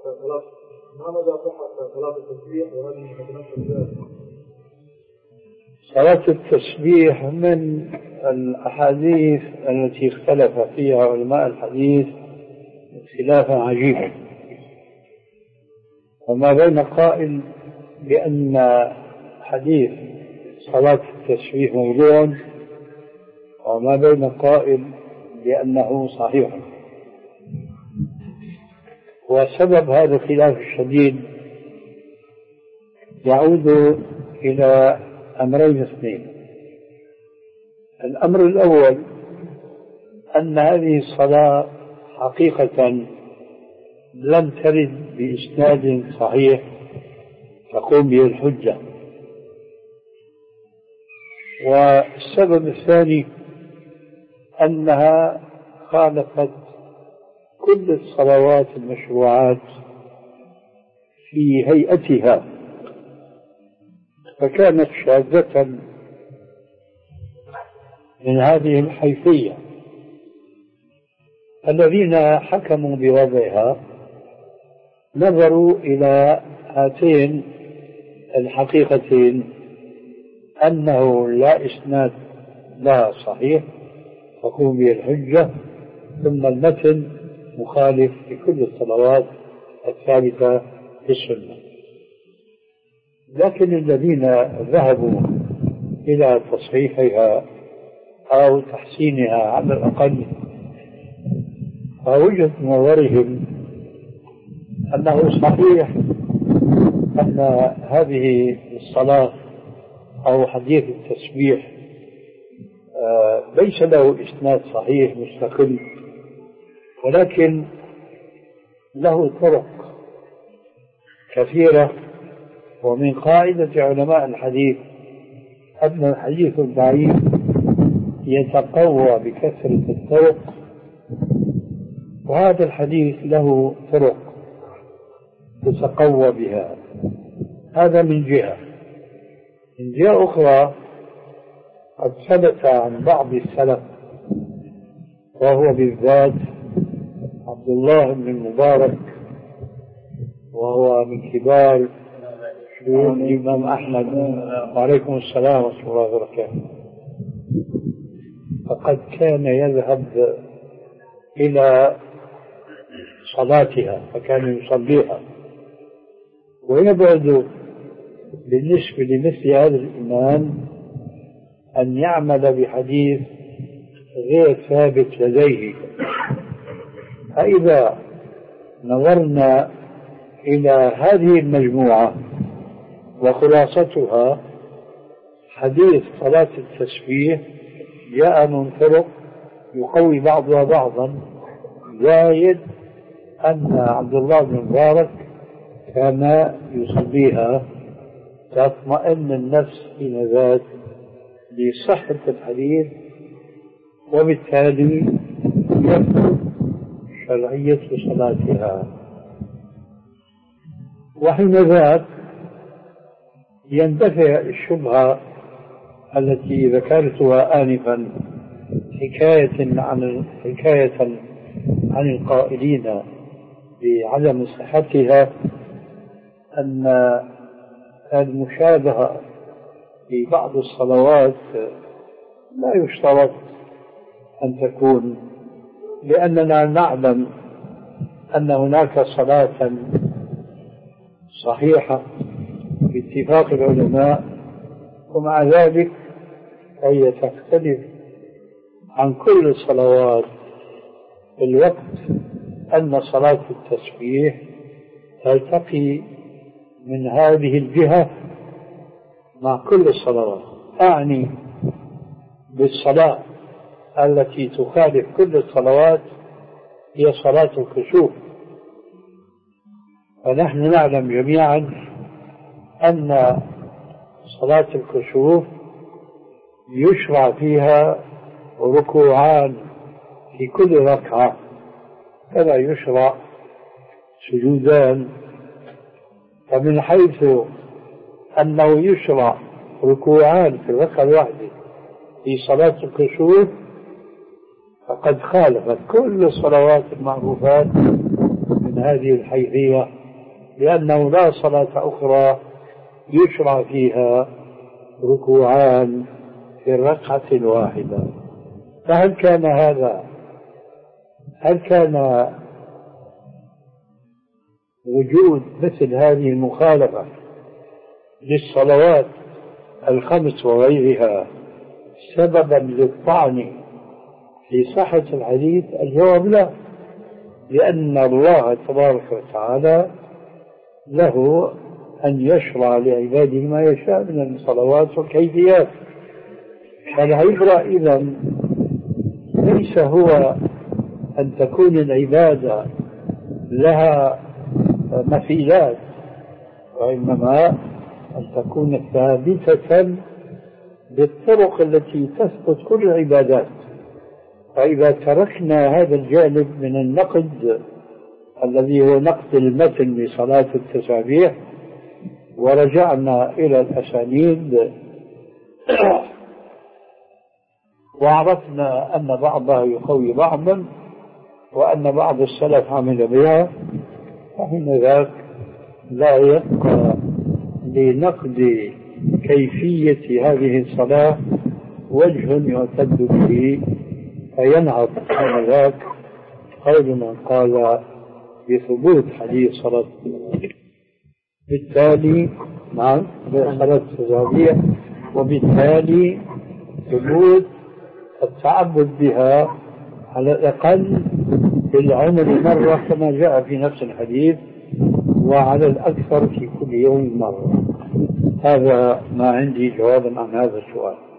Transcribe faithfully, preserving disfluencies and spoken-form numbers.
ما مدى صحة صلاة التسبيح وهذه تتمثل ذلك؟ صلاة التسبيح من الأحاديث التي اختلف فيها علماء الحديث خلافا عجيبا، وما بين قائل بأن حديث صلاة التسبيح موضوع، وما بين قائل بأنه صحيح. وسبب هذا الخلاف الشديد يعود إلى أمرين اثنين. الأمر الأول أن هذه الصلاة حقيقة لم ترد بإسناد صحيح تقوم به الحجة. والسبب الثاني أنها خالفت كل الصلوات المشروعات في هيئتها، فكانت شاذة من هذه الحيثية. الذين حكموا بوضعها نظروا إلى هاتين الحقيقتين، أنه لا إسناد لها صحيح تقوم به الحجة، ثم المتن مخالف لكل الصلوات الثابتة في السنة. لكن الذين ذهبوا إلى تصحيحها أو تحسينها على الأقل، فوجهة نظرهم أنه صحيح أن هذه الصلاة أو حديث التسبيح ليس له إسناد صحيح مستقل، ولكن له طرق كثيرة. ومن قاعدة علماء الحديث أن الحديث الضعيف يتقوى بكثرة الطرق، وهذا الحديث له طرق يتقوى بها. هذا من جهة. من جهة أخرى قد ثبت عن بعض السلف، وهو بالذات عبد الله بن المبارك، وهو من كبار شيوخ الإمام أحمد، وعليكم السلام ورحمة الله وبركاته، فقد كان يذهب إلى صلاتها فكان يصليها. ويبعد بالنسبة لمثل هذا الإمام أن يعمل بحديث غير ثابت لديه. فإذا نظرنا إلى هذه المجموعة وخلاصتها، حديث صلاة التسبيح جاء من طرق يقوي بعضها بعضا، زايد أن عبد الله بن مبارك كان يصليها، تطمئن النفس حين ذات لصحة الحديث، وبالتالي يثبت شرعية صلاتها. وحين ذاك يندفع الشبهة التي ذكرتها آنفا حكاية عن حكاية عن القائلين بعدم صحتها، أن المشابهة في بعض الصلوات لا يشترط أن تكون، لأننا نعلم أن هناك صلاة صحيحة باتفاق العلماء، ومع ذلك هي تختلف عن كل الصلوات في الوقت أن صلاة التسبيح تلتقي من هذه الجهة مع كل الصلوات. أعني بالصلاة التي تخالف كل الصلوات هي صلاة الكسوف. فنحن نعلم جميعا أن صلاة الكسوف يشرع فيها ركوعان في كل ركعة، فلا يشرع سجودان. فمن حيث أنه يشرع ركوعان في الركعة الواحدة في صلاة الكسوف، فقد خالفت كل الصلوات المعروفات من من هذه الحيثية، لأنه لا صلاة أخرى يشرع فيها ركوعان في الركعة الواحدة. فهل كان هذا هل كان وجود مثل هذه المخالفة للصلوات الخمس وغيرها سببا للطعن في صحة الحديث؟ الجواب لا، لأن الله تبارك وتعالى له أن يشرع لعباده ما يشاء من الصلوات والكيفيات. فالعبرة إذن ليس هو أن تكون العبادة لها مثيلات، وإنما أن تكون ثابتة بالطرق التي تثبت كل العبادات. فإذا تركنا هذا الجانب من النقد الذي هو نقد المتن لصلاة التسابيح ورجعنا إلى الأسانيد وعرفنا أن بعضها يقوي بعضا وأن بعض السلف عمل بها، فحين ذاك لا يبقى لنقد كيفية هذه الصلاة وجه يعتد به، فينهض حين ذاك قول من قال بثبوت حديث صلاة بالتالي نعم صلاة التسابيح، وبالتالي ثبوت التعبد بها على الأقل في العمر مرة كما جاء في نفس الحديث، وعلى الأكثر في كل يوم مرة. هذا ما عندي جوابا عن هذا السؤال.